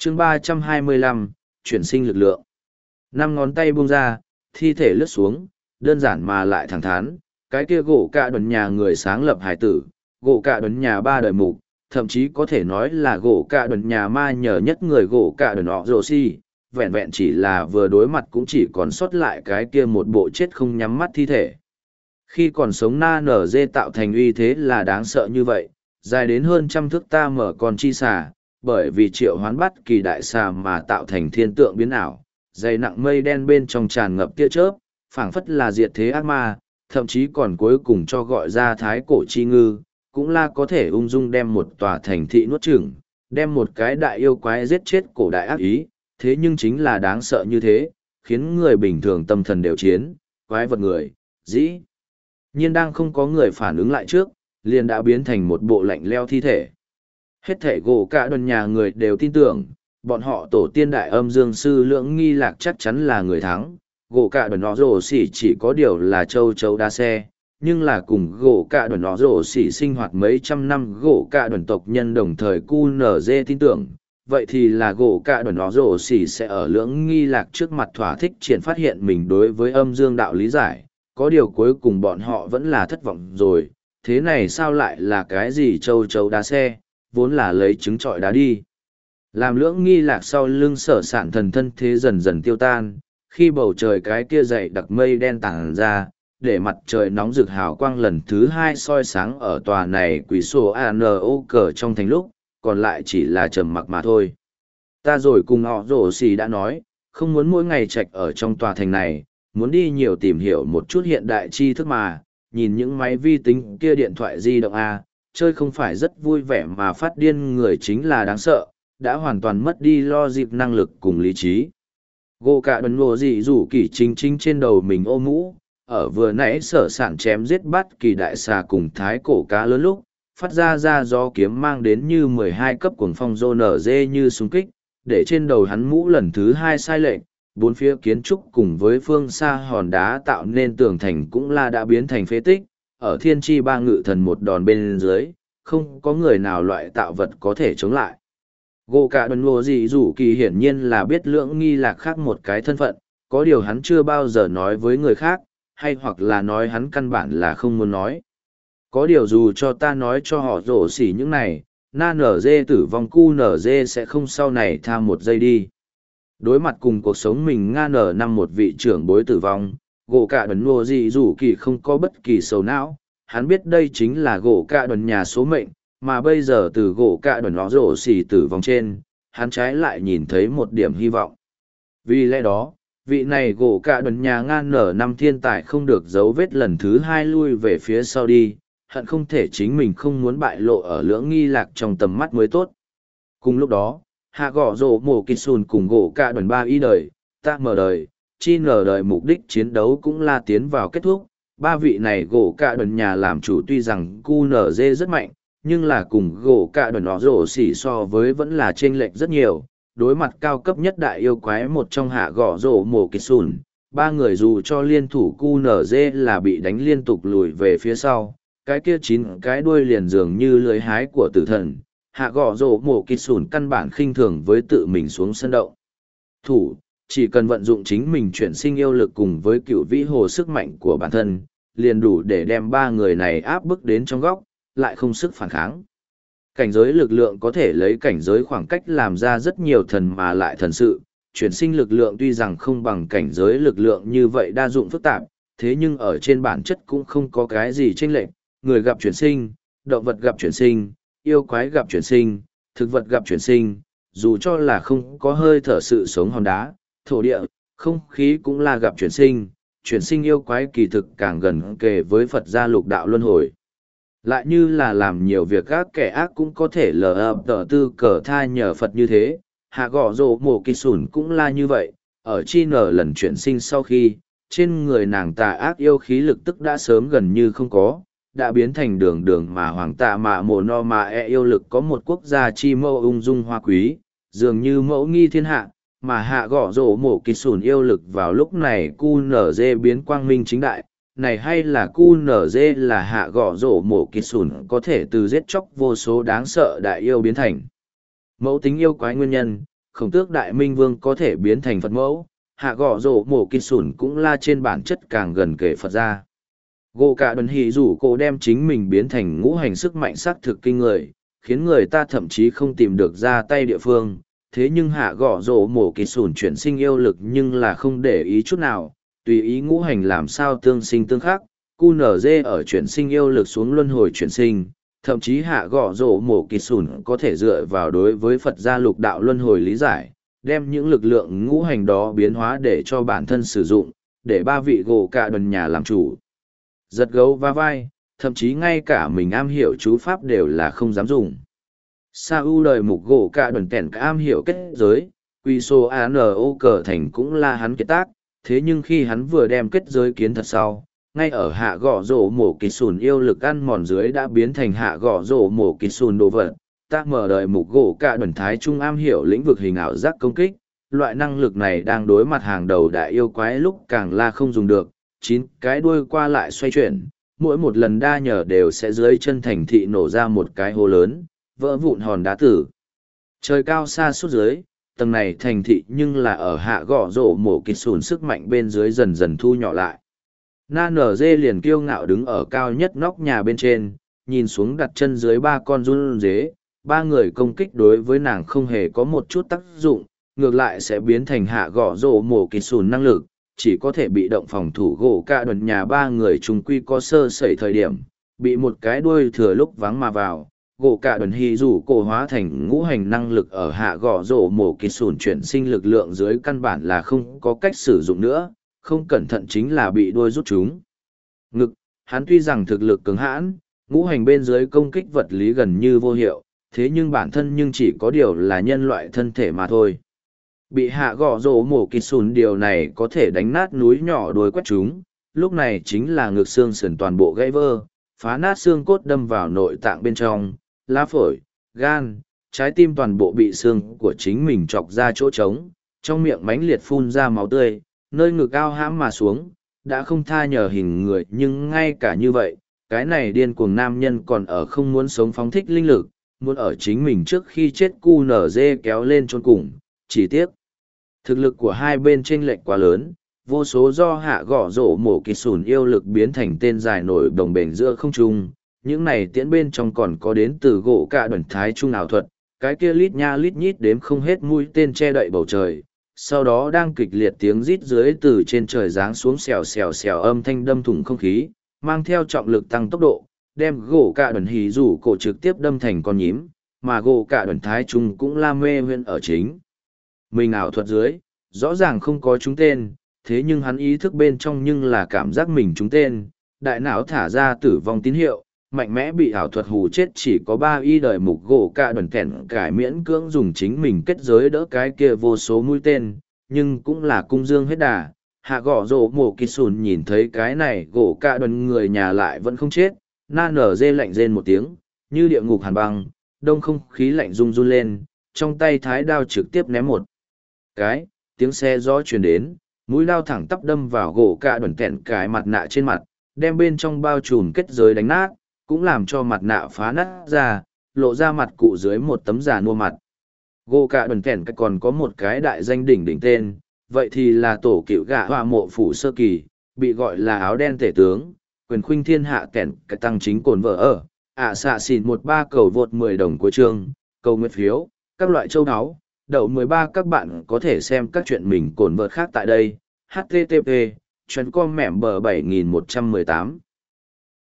chương 325, chuyển sinh lực lượng. Năm ngón tay buông ra, thi thể lướt xuống, đơn giản mà lại thẳng thắn, cái kia gỗ cạ đồn nhà người sáng lập hải tử, gỗ cạ đồn nhà ba đời mục, thậm chí có thể nói là gỗ cạ đồn nhà ma nhờ nhất người gỗ cạ đồn họ rồ si, vẹn vẹn chỉ là vừa đối mặt cũng chỉ còn sót lại cái kia một bộ chết không nhắm mắt thi thể. Khi còn sống na nở dê tạo thành uy thế là đáng sợ như vậy, dài đến hơn trăm thước ta mở con chi xà, bởi vì triệu hoán bắt kỳ đại xà mà tạo thành thiên tượng biến ảo, dày nặng mây đen bên trong tràn ngập tia chớp, phảng phất là diệt thế ác ma, thậm chí còn cuối cùng cho gọi ra thái cổ chi ngư, cũng là có thể ung dung đem một tòa thành thị nuốt chửng, đem một cái đại yêu quái giết chết cổ đại ác ý, thế nhưng chính là đáng sợ như thế, khiến người bình thường tâm thần đều chiến, quái vật người, dĩ nhiên đang không có người phản ứng lại trước, liền đã biến thành một bộ lạnh leo thi thể. Hết thể gỗ cả đoàn nhà người đều tin tưởng, bọn họ tổ tiên đại âm dương sư lưỡng nghi lạc chắc chắn là người thắng, gỗ cả đoàn nó rổ xỉ chỉ có điều là châu chấu đa xe, nhưng là cùng gỗ cả đoàn nó rổ xỉ sinh hoạt mấy trăm năm gỗ cả đoàn tộc nhân đồng thời QNZ tin tưởng, vậy thì là gỗ cả đoàn nó rổ xỉ sẽ ở lưỡng nghi lạc trước mặt thỏa thích triển phát hiện mình đối với âm dương đạo lý giải, có điều cuối cùng bọn họ vẫn là thất vọng rồi, thế này sao lại là cái gì châu chấu đá xe, vốn là lấy trứng trọi đá đi. Làm lưỡng nghi lạc sau lưng sở sản thần thân thế dần dần tiêu tan, khi bầu trời cái kia dậy đặc mây đen tàng ra, để mặt trời nóng rực hào quang lần thứ hai soi sáng ở tòa này quỷ sổ ANO cờ trong thành lúc, còn lại chỉ là trầm mặc mà thôi. Ta rồi cùng họ rổ xì đã nói, không muốn mỗi ngày trạch ở trong tòa thành này, muốn đi nhiều tìm hiểu một chút hiện đại tri thức mà, nhìn những máy vi tính kia điện thoại di động A, chơi không phải rất vui vẻ mà phát điên người chính là đáng sợ, đã hoàn toàn mất đi lo dịp năng lực cùng lý trí. Gỗ cả đần ngộ dị rủ kỳ chính chính trên đầu mình ô mũ, ở vừa nãy sở sản chém giết bắt kỳ đại xà cùng thái cổ cá lớn lúc, phát ra gió kiếm mang đến như 12 cấp cuồng phong rô nở dê như súng kích, để trên đầu hắn mũ lần thứ hai sai lệch, bốn phía kiến trúc cùng với phương xa hòn đá tạo nên tường thành cũng là đã biến thành phế tích, ở thiên tri ba ngự thần một đòn bên dưới, không có người nào loại tạo vật có thể chống lại. Gỗ cả đần ngộ dị rủ kỳ hiển nhiên là biết lưỡng nghi lạc khác một cái thân phận, có điều hắn chưa bao giờ nói với người khác, hay hoặc là nói hắn căn bản là không muốn nói. Có điều dù cho ta nói cho họ rổ xỉ những này, na nở dê tử vong cu nở dê sẽ không sau này tha một giây đi. Đối mặt cùng cuộc sống mình nga nở năm một vị trưởng bối tử vong, gỗ cả đần ngộ dị rủ kỳ không có bất kỳ sầu não, hắn biết đây chính là gỗ cả đần nhà số mệnh, mà bây giờ từ gỗ cả đần nó rổ xỉ tử vong trên, hắn trái lại nhìn thấy một điểm hy vọng. Vì lẽ đó, vị này gỗ cả đần nhà ngan nở năm thiên tài không được dấu vết lần thứ hai lui về phía sau đi, hận không thể chính mình không muốn bại lộ ở lưỡng nghi lạc trong tầm mắt mới tốt. Cùng lúc đó, hạ gõ rổ mổ kịch sùn cùng gỗ cả đần ba ý đời, ta mở đời, chi nở đời mục đích chiến đấu cũng là tiến vào kết thúc. Ba vị này gỗ cả đần nhà làm chủ tuy rằng QNZ rất mạnh, nhưng là cùng gỗ cả đần nó rổ xỉ so với vẫn là chênh lệch rất nhiều. Đối mặt cao cấp nhất đại yêu quái một trong hạ gõ rổ mổ kịch sùn, ba người dù cho liên thủ QNZ là bị đánh liên tục lùi về phía sau, cái kia 9 cái đuôi liền dường như lưới hái của tử thần, hạ gõ rổ mổ kịch sùn căn bản khinh thường với tự mình xuống sân động. Thủ, chỉ cần vận dụng chính mình chuyển sinh yêu lực cùng với cựu vĩ hồ sức mạnh của bản thân, liền đủ để đem ba người này áp bức đến trong góc, lại không sức phản kháng. Cảnh giới lực lượng có thể lấy cảnh giới khoảng cách làm ra rất nhiều thần mà lại thần sự, chuyển sinh lực lượng tuy rằng không bằng cảnh giới lực lượng như vậy đa dụng phức tạp, thế nhưng ở trên bản chất cũng không có cái gì chênh lệch, người gặp chuyển sinh, động vật gặp chuyển sinh, yêu quái gặp chuyển sinh, thực vật gặp chuyển sinh, dù cho là không có hơi thở sự sống hòn đá, thổ địa, không khí cũng là gặp chuyển sinh yêu quái kỳ thực càng gần kề với Phật gia lục đạo luân hồi. Lại như là làm nhiều việc ác kẻ ác cũng có thể lờ ập tờ tư cờ tha nhờ Phật như thế, hạ gõ rổ mổ kỳ sùn cũng là như vậy, ở chi nở lần chuyển sinh sau khi, trên người nàng tà ác yêu khí lực tức đã sớm gần như không có, đã biến thành đường đường mà hoàng tạ mà mồ no mà yêu lực có một quốc gia chi mẫu ung dung hoa quý, dường như mẫu nghi thiên hạ, mà hạ gõ rổ mổ kỳ sùn yêu lực vào lúc này QNZ biến quang minh chính đại, này hay là QNZ là hạ gõ rổ mổ kỳ sùn có thể từ giết chóc vô số đáng sợ đại yêu biến thành. Mẫu tính yêu quái nguyên nhân, khổng tước đại minh vương có thể biến thành Phật mẫu, hạ gõ rổ mổ kịch sủn cũng là trên bản chất càng gần kể Phật ra. Gỗ cả đần hỉ rủ cổ đem chính mình biến thành ngũ hành sức mạnh xác thực kinh người, khiến người ta thậm chí không tìm được ra tay địa phương. Thế nhưng hạ gõ rổ mổ kịch sủn chuyển sinh yêu lực nhưng là không để ý chút nào, tùy ý ngũ hành làm sao tương sinh tương khắc, QNZ ở chuyển sinh yêu lực xuống luân hồi chuyển sinh, thậm chí hạ gõ rổ mổ kịch sủn có thể dựa vào đối với Phật gia lục đạo luân hồi lý giải, đem những lực lượng ngũ hành đó biến hóa để cho bản thân sử dụng, để ba vị gỗ cả đần nhà làm chủ. Giật gấu va vai, thậm chí ngay cả mình am hiểu chú pháp đều là không dám dùng. Sa u lời mục gỗ cả đần kèn cả am hiểu kết giới, quy số ANO cờ thành cũng là hắn kết tác, thế nhưng khi hắn vừa đem kết giới kiến thật sau, ngay ở hạ gõ rổ mổ kịch sùn yêu lực ăn mòn dưới đã biến thành hạ gõ rổ mổ kịch sùn đồ vật. Ta mở đời mục gỗ cả đần thái trung am hiểu lĩnh vực hình ảo giác công kích, loại năng lực này đang đối mặt hàng đầu đại yêu quái lúc càng là không dùng được, 9 cái đuôi qua lại xoay chuyển, mỗi một lần đa nhờ đều sẽ dưới chân thành thị nổ ra một cái hố lớn, vỡ vụn hòn đá tử. Trời cao xa suốt dưới, tầng này thành thị nhưng là ở hạ gõ rổ mổ kịch sùn sức mạnh bên dưới dần dần thu nhỏ lại. Na nở dê liền kiêu ngạo đứng ở cao nhất nóc nhà bên trên, nhìn xuống đặt chân dưới ba con run dế, ba người công kích đối với nàng không hề có một chút tác dụng, ngược lại sẽ biến thành hạ gõ rổ mổ kịch sùn năng lực, chỉ có thể bị động phòng thủ gỗ cả đần nhà ba người chung quy có sơ sẩy thời điểm, bị một cái đuôi thừa lúc vắng mà vào. Gỗ cả đần hì rủ cổ hóa thành ngũ hành năng lực ở hạ gõ rổ mổ kịch sùn chuyển sinh lực lượng dưới căn bản là không có cách sử dụng nữa, không cẩn thận chính là bị đuôi rút chúng. Ngực, hắn tuy rằng thực lực cứng hãn, ngũ hành bên dưới công kích vật lý gần như vô hiệu, thế nhưng bản thân nhưng chỉ có điều là nhân loại thân thể mà thôi. Bị hạ gõ rổ mổ kịch sùn điều này có thể đánh nát núi nhỏ đuôi quét chúng, lúc này chính là ngực xương sườn toàn bộ gãy vơ, phá nát xương cốt đâm vào nội tạng bên trong, lá phổi, gan, trái tim toàn bộ bị xương của chính mình chọc ra chỗ trống, trong miệng mãnh liệt phun ra máu tươi, nơi ngực ao hãm mà xuống, đã không tha nhờ hình người nhưng ngay cả như vậy, cái này điên cuồng nam nhân còn ở không muốn sống phóng thích linh lực, muốn ở chính mình trước khi chết cu nở dê kéo lên chôn cùng, chỉ tiếc. Thực lực của hai bên chênh lệch quá lớn, vô số do hạ gõ rổ mổ kịch sùn yêu lực biến thành tên dài nổi đồng bền giữa không trung. Những này tiễn bên trong còn có đến từ gỗ cả đẩn thái trung ảo thuật, cái kia lít nha lít nhít đếm không hết mũi tên che đậy bầu trời. Sau đó đang kịch liệt tiếng rít dưới từ trên trời giáng xuống xèo xèo xèo âm thanh đâm thủng không khí, mang theo trọng lực tăng tốc độ, đem gỗ cả đẩn hí rủ cổ trực tiếp đâm thành con nhím, mà gỗ cả đẩn thái trung cũng la mê huyên ở chính. Mình ảo thuật dưới, rõ ràng không có trúng tên, thế nhưng hắn ý thức bên trong nhưng là cảm giác mình trúng tên, đại não thả ra tử vong tín hiệu, mạnh mẽ bị ảo thuật hù chết chỉ có 3 y đời mục gỗ cả đần kẻn cải miễn cưỡng dùng chính mình kết giới đỡ cái kia vô số mũi tên, nhưng cũng là cung dương hết đà. Hạ gõ rổ mổ kịch sùn nhìn thấy cái này gỗ cả đần người nhà lại vẫn không chết, na nở dê lạnh rên một tiếng, như địa ngục hàn băng, đông không khí lạnh run run lên, trong tay thái đao trực tiếp ném một cái, tiếng xe gió truyền đến, mũi đao thẳng tắp đâm vào gỗ cả đần kẹn cái mặt nạ trên mặt, đem bên trong bao trùm kết giới đánh nát, cũng làm cho mặt nạ phá nát ra, lộ ra mặt cụ dưới một tấm giả nua mặt. Gỗ cả đần kẹn còn có một cái đại danh đỉnh đỉnh tên, vậy thì là tổ cựu gạ họa mộ phủ sơ kỳ, bị gọi là áo đen tể tướng, quyền khuynh thiên hạ kẹn cái tăng chính cồn vợ ở, xạ xỉn 13 cầu vượt 10 đồng của chương, cầu nguyện phiếu, các loại châu áo. Đậu 13 các bạn có thể xem các chuyện mình cồn vợt khác tại đây. http://com mẻm bờ 7118